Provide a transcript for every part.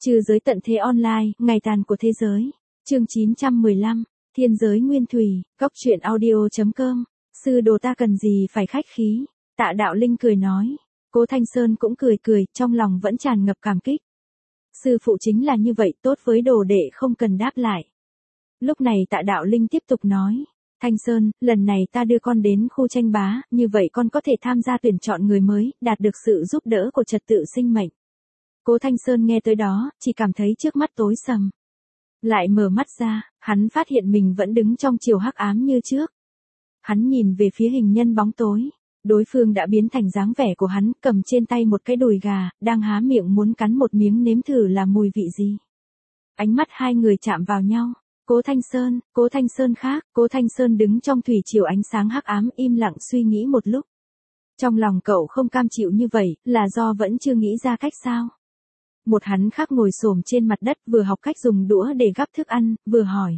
Trừ giới tận thế online, ngày tàn của thế giới. Chương 915, Thiên giới nguyên thủy, góc truyện audio.com. Sư đồ ta cần gì phải khách khí. Tạ Đạo Linh cười nói. Cố Thanh Sơn cũng cười cười, trong lòng vẫn tràn ngập cảm kích. Sư phụ chính là như vậy, tốt với đồ đệ không cần đáp lại. Lúc này Tạ Đạo Linh tiếp tục nói. Thanh Sơn, lần này ta đưa con đến khu tranh bá, như vậy con có thể tham gia tuyển chọn người mới, đạt được sự giúp đỡ của trật tự sinh mệnh. Cố Thanh Sơn nghe tới đó, chỉ cảm thấy trước mắt tối sầm. Lại mở mắt ra, hắn phát hiện mình vẫn đứng trong chiều hắc ám như trước. Hắn nhìn về phía hình nhân bóng tối. Đối phương đã biến thành dáng vẻ của hắn, cầm trên tay một cái đùi gà, đang há miệng muốn cắn một miếng nếm thử là mùi vị gì. Ánh mắt hai người chạm vào nhau. Cố Thanh Sơn khác, Cố Thanh Sơn đứng trong thủy triều ánh sáng hắc ám im lặng suy nghĩ một lúc. Trong lòng cậu không cam chịu như vậy, là do vẫn chưa nghĩ ra cách sao? Một hắn khác ngồi xổm trên mặt đất vừa học cách dùng đũa để gắp thức ăn, vừa hỏi.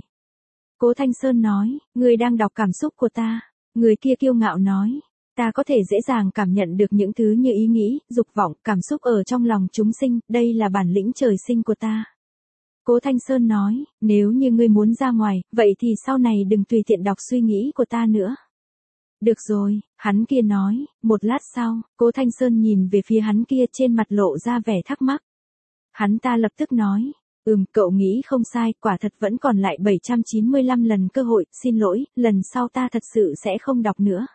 Cố Thanh Sơn nói, ngươi đang đọc cảm xúc của ta. Người kia kiêu ngạo nói, ta có thể dễ dàng cảm nhận được những thứ như ý nghĩ, dục vọng, cảm xúc ở trong lòng chúng sinh, đây là bản lĩnh trời sinh của ta. Cố Thanh Sơn nói, nếu như ngươi muốn ra ngoài, vậy thì sau này đừng tùy tiện đọc suy nghĩ của ta nữa. Được rồi, hắn kia nói. Một lát sau, Cố Thanh Sơn nhìn về phía hắn kia, trên mặt lộ ra vẻ thắc mắc. Hắn ta lập tức nói, cậu nghĩ không sai, quả thật vẫn còn lại 795 lần cơ hội, xin lỗi, lần sau ta thật sự sẽ không đọc nữa.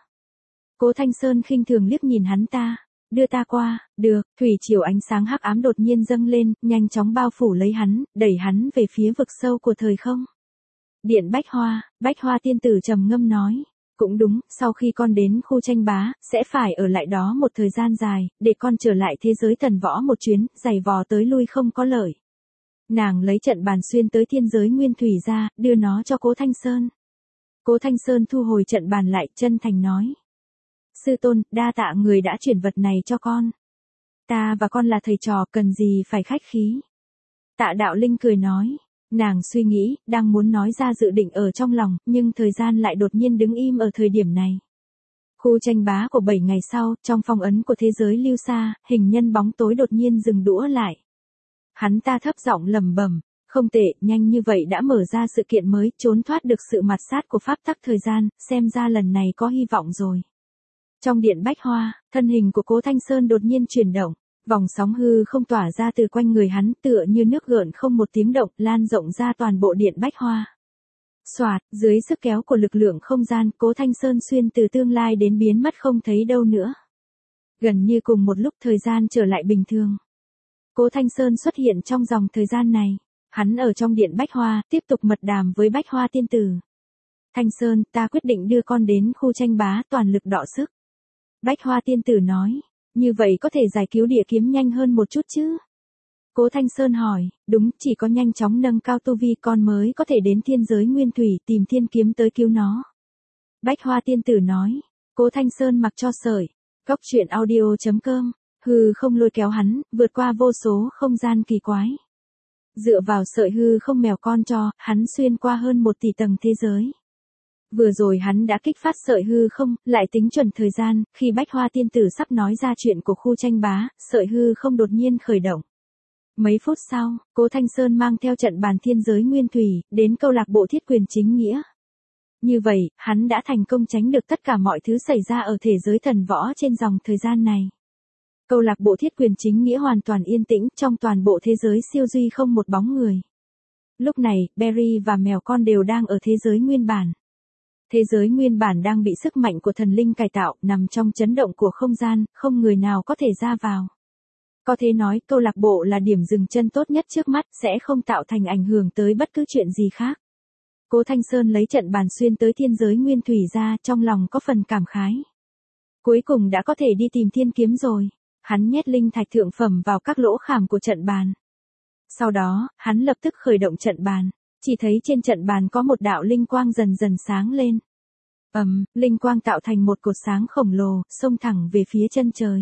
Cố Thanh Sơn khinh thường liếc nhìn hắn ta, đưa ta qua. Được. Thủy triều ánh sáng hắc ám đột nhiên dâng lên, nhanh chóng bao phủ lấy hắn, đẩy hắn về phía vực sâu của thời không. Điện Bách Hoa tiên tử trầm ngâm nói. Cũng đúng, sau khi con đến khu tranh bá, sẽ phải ở lại đó một thời gian dài, để con trở lại thế giới thần võ một chuyến, giày vò tới lui không có lợi. Nàng lấy trận bàn xuyên tới thiên giới nguyên thủy ra, đưa nó cho Cố Thanh Sơn. Cố Thanh Sơn thu hồi trận bàn lại, chân thành nói. Sư tôn, đa tạ người đã chuyển vật này cho con. Ta và con là thầy trò, cần gì phải khách khí. Tạ Đạo Linh cười nói. Nàng suy nghĩ, đang muốn nói ra dự định ở trong lòng, nhưng thời gian lại đột nhiên đứng im ở thời điểm này. Khu tranh bá của 7 ngày sau, trong phong ấn của thế giới lưu xa, hình nhân bóng tối đột nhiên dừng đũa lại. Hắn ta thấp giọng lẩm bẩm, không tệ, nhanh như vậy đã mở ra sự kiện mới, trốn thoát được sự mạt sát của pháp tắc thời gian, xem ra lần này có hy vọng rồi. Trong điện Bách Hoa, thân hình của Cố Thanh Sơn đột nhiên chuyển động. Vòng sóng hư không tỏa ra từ quanh người hắn, tựa như nước gợn không một tiếng động, lan rộng ra toàn bộ điện Bách Hoa. Soạt, dưới sức kéo của lực lượng không gian, Cố Thanh Sơn xuyên từ tương lai đến biến mất không thấy đâu nữa. Gần như cùng một lúc thời gian trở lại bình thường. Cố Thanh Sơn xuất hiện trong dòng thời gian này. Hắn ở trong điện Bách Hoa, tiếp tục mật đàm với Bách Hoa tiên tử. Thanh Sơn, ta quyết định đưa con đến khu tranh bá, toàn lực đọ sức. Bách Hoa tiên tử nói. Như vậy có thể giải cứu địa kiếm nhanh hơn một chút chứ? Cố Thanh Sơn hỏi, đúng, chỉ có nhanh chóng nâng cao tu vi con mới có thể đến thiên giới nguyên thủy tìm thiên kiếm tới cứu nó. Bách Hoa tiên tử nói, Cố Thanh Sơn mặc cho sợi, góc truyện audio.com, hư không lôi kéo hắn, vượt qua vô số không gian kỳ quái. Dựa vào sợi hư không mèo con cho, hắn xuyên qua hơn 1 tỷ tầng thế giới. Vừa rồi hắn đã kích phát sợi hư không, lại tính chuẩn thời gian, khi Bách Hoa tiên tử sắp nói ra chuyện của khu tranh bá, sợi hư không đột nhiên khởi động. Mấy phút sau, Cố Thanh Sơn mang theo trận bàn thiên giới nguyên thủy, đến câu lạc bộ thiết quyền chính nghĩa. Như vậy, hắn đã thành công tránh được tất cả mọi thứ xảy ra ở thể giới thần võ trên dòng thời gian này. Câu lạc bộ thiết quyền chính nghĩa hoàn toàn yên tĩnh, trong toàn bộ thế giới siêu duy không một bóng người. Lúc này, Berry và mèo con đều đang ở thế giới nguyên bản. Thế giới nguyên bản đang bị sức mạnh của thần linh cải tạo, nằm trong chấn động của không gian, không người nào có thể ra vào. Có thể nói, câu lạc bộ là điểm dừng chân tốt nhất trước mắt, sẽ không tạo thành ảnh hưởng tới bất cứ chuyện gì khác. Cố Thanh Sơn lấy trận bàn xuyên tới thiên giới nguyên thủy ra, trong lòng có phần cảm khái. Cuối cùng đã có thể đi tìm thiên kiếm rồi. Hắn nhét linh thạch thượng phẩm vào các lỗ khảm của trận bàn. Sau đó, hắn lập tức khởi động trận bàn. Chỉ thấy trên trận bàn có một đạo linh quang dần dần sáng lên. Linh quang tạo thành một cột sáng khổng lồ, xông thẳng về phía chân trời.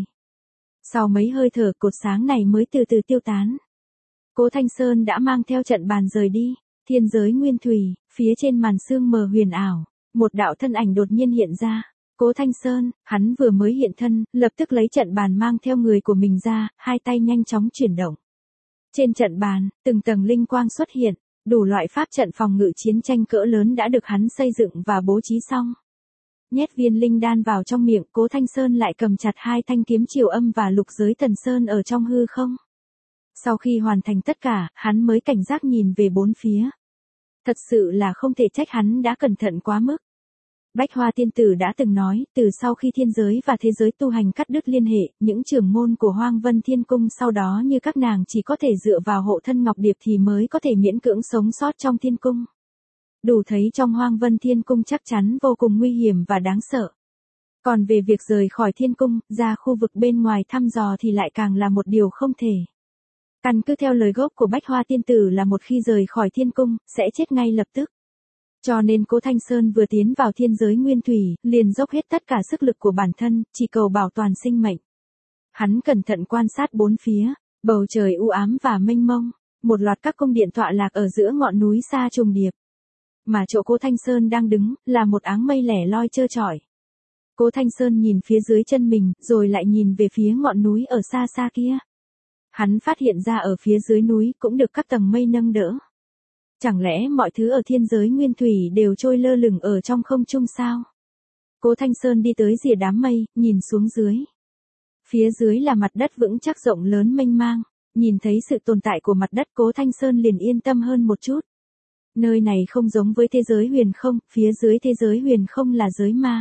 Sau mấy hơi thở, cột sáng này mới từ từ tiêu tán. Cố Thanh Sơn đã mang theo trận bàn rời đi. Thiên giới nguyên thủy, phía trên màn sương mờ huyền ảo, một đạo thân ảnh đột nhiên hiện ra. Cố Thanh Sơn, hắn vừa mới hiện thân, lập tức lấy trận bàn mang theo người của mình ra, hai tay nhanh chóng chuyển động. Trên trận bàn, từng tầng linh quang xuất hiện, đủ loại pháp trận phòng ngự chiến tranh cỡ lớn đã được hắn xây dựng và bố trí xong. Nhét viên linh đan vào trong miệng, Cố Thanh Sơn lại cầm chặt hai thanh kiếm Triều Âm và Lục Giới Tần Sơn ở trong hư không. Sau khi hoàn thành tất cả, hắn mới cảnh giác nhìn về bốn phía. Thật sự là không thể trách hắn đã cẩn thận quá mức. Bách Hoa Tiên Tử đã từng nói, từ sau khi thiên giới và thế giới tu hành cắt đứt liên hệ, những trưởng môn của Hoang Vân Thiên Cung sau đó như các nàng chỉ có thể dựa vào hộ thân Ngọc Điệp thì mới có thể miễn cưỡng sống sót trong thiên cung. Đủ thấy trong Hoang Vân Thiên Cung chắc chắn vô cùng nguy hiểm và đáng sợ. Còn về việc rời khỏi thiên cung, ra khu vực bên ngoài thăm dò thì lại càng là một điều không thể. Căn cứ theo lời gốc của Bách Hoa Tiên Tử là một khi rời khỏi thiên cung, sẽ chết ngay lập tức. Cho nên Cố Thanh Sơn vừa tiến vào thiên giới nguyên thủy, liền dốc hết tất cả sức lực của bản thân, chỉ cầu bảo toàn sinh mệnh. Hắn cẩn thận quan sát bốn phía, bầu trời u ám và mênh mông, một loạt các cung điện tọa lạc ở giữa ngọn núi xa trùng điệp. Mà chỗ Cố Thanh Sơn đang đứng, là một áng mây lẻ loi trơ trọi. Cố Thanh Sơn nhìn phía dưới chân mình, rồi lại nhìn về phía ngọn núi ở xa xa kia. Hắn phát hiện ra ở phía dưới núi cũng được các tầng mây nâng đỡ. Chẳng lẽ mọi thứ ở thiên giới nguyên thủy đều trôi lơ lửng ở trong không trung sao? Cố Thanh Sơn đi tới rìa đám mây, nhìn xuống dưới. Phía dưới là mặt đất vững chắc rộng lớn mênh mang, nhìn thấy sự tồn tại của mặt đất Cố Thanh Sơn liền yên tâm hơn một chút. Nơi này không giống với thế giới huyền không, phía dưới thế giới huyền không là giới ma.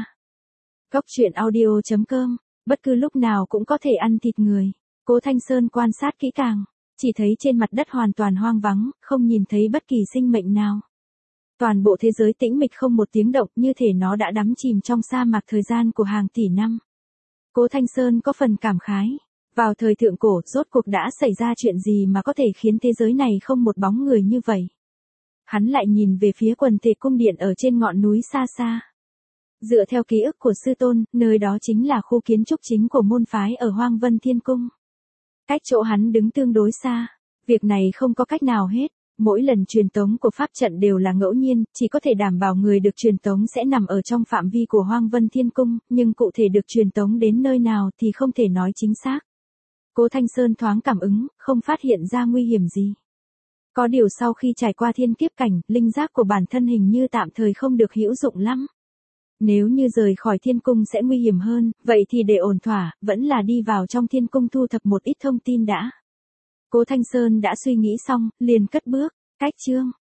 Góc audio.com, bất cứ lúc nào cũng có thể ăn thịt người. Cố Thanh Sơn quan sát kỹ càng, chỉ thấy trên mặt đất hoàn toàn hoang vắng, không nhìn thấy bất kỳ sinh mệnh nào. Toàn bộ thế giới tĩnh mịch không một tiếng động, như thể nó đã đắm chìm trong sa mạc thời gian của hàng tỷ năm. Cố Thanh Sơn có phần cảm khái. Vào thời thượng cổ, rốt cuộc đã xảy ra chuyện gì mà có thể khiến thế giới này không một bóng người như vậy? Hắn lại nhìn về phía quần thể cung điện ở trên ngọn núi xa xa. Dựa theo ký ức của sư tôn, nơi đó chính là khu kiến trúc chính của môn phái ở Hoang Vân Thiên Cung. Cách chỗ hắn đứng tương đối xa, việc này không có cách nào hết, mỗi lần truyền tống của pháp trận đều là ngẫu nhiên, chỉ có thể đảm bảo người được truyền tống sẽ nằm ở trong phạm vi của Hoang Vân Thiên Cung, nhưng cụ thể được truyền tống đến nơi nào thì không thể nói chính xác. Cố Thanh Sơn thoáng cảm ứng, không phát hiện ra nguy hiểm gì. Có điều sau khi trải qua thiên kiếp cảnh, linh giác của bản thân hình như tạm thời không được hữu dụng lắm. Nếu như rời khỏi thiên cung sẽ nguy hiểm hơn, vậy thì để ổn thỏa, vẫn là đi vào trong thiên cung thu thập một ít thông tin đã. Cố Thanh Sơn đã suy nghĩ xong, liền cất bước, cách chương.